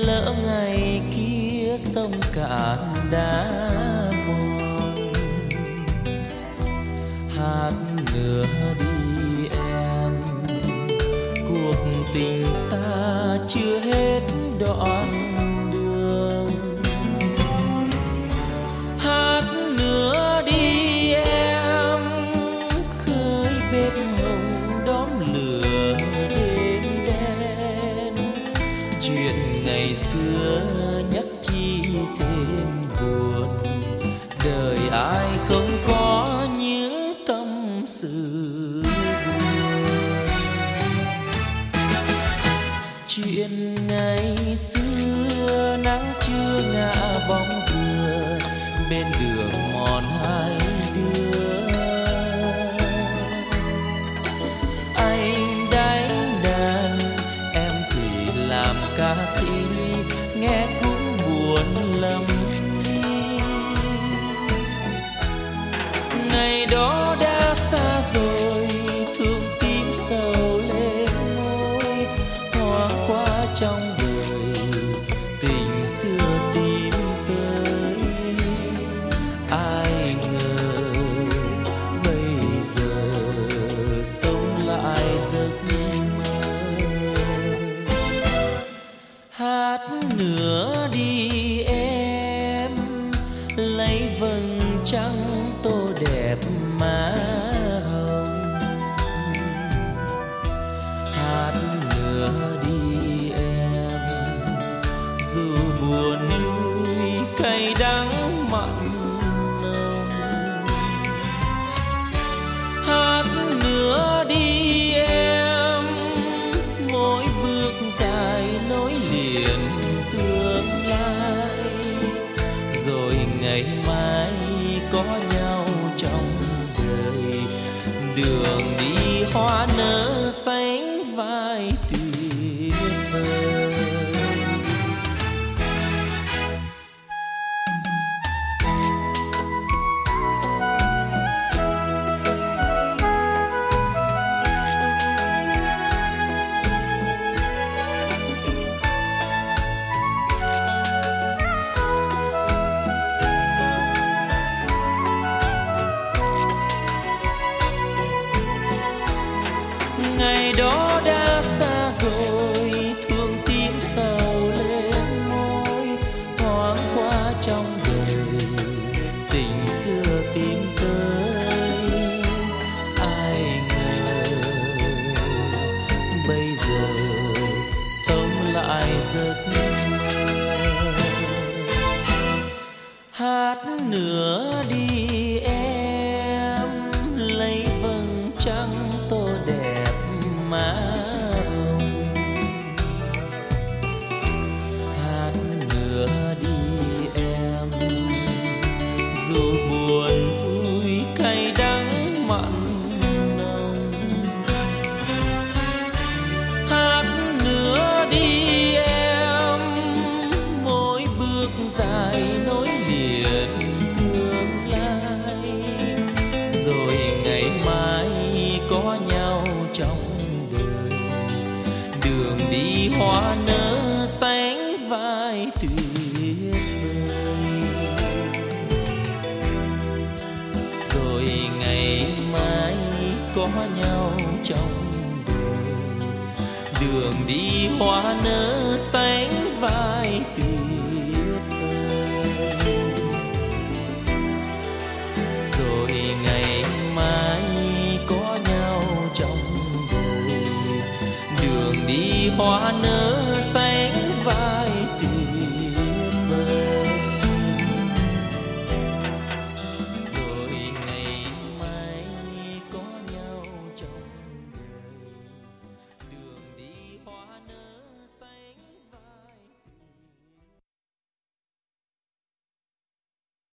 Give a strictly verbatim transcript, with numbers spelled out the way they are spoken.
lỡ ngày kia sông cạn đã mòn. Hát nữa đi em, cuộc tình ta chưa hết đoạn đường. Hát nữa đi em, khơi bếp hồng đóm lửa đêm đen. Chuyện ngày xưa nhắc chi thêm buồn, đời ai không có những tâm sự buồn. Chuyện ngày xưa nắng chưa ngã bóng dừa bên đường mòn hai đứa. Anh đánh đàn, em thì làm ca sĩ, nghe cũng buồn lắm đi. Ngày đó đã xa rồi, thương tim sầu lên môi, thoáng qua trong đời tình xưa tìm tới. Ai ngờ bây giờ sống lại giấc mơ. Hát nữa đi em, lấy vầng trăng tô đẹp má hồng. Hát nữa đi em, dù buồn vui cay đắng mặn nồng. Hát nữa đi em, mỗi bước dài nối liền tương lai. Rồi ngày mai có nhau trong đời, đường đi hoa nở sánh vai tuyệt vời. Ngày đó đã xa rồi, thương tim sầu lên môi, thoáng qua trong đời tình xưa tìm tới. Ai ngờ bây giờ sống lại giấc mơ. Hát nữa đi em, lấy vầng trăng tô đẹp má hồng. Hát nữa đi em, dù buồn vui cay đắng mặn nồng. Hát nữa đi em, mỗi bước dài nối liền tương lai. Rồi ngày mai có nhau trong đời, đường đi hoa nở sánh vai tuyệt vời. Rồi ngày mai có nhau trong đời, đường đi hoa nở sánh vai tuyệt vời. Rồi ngày mai có nhau trong đời, đường đi hoa nở xanh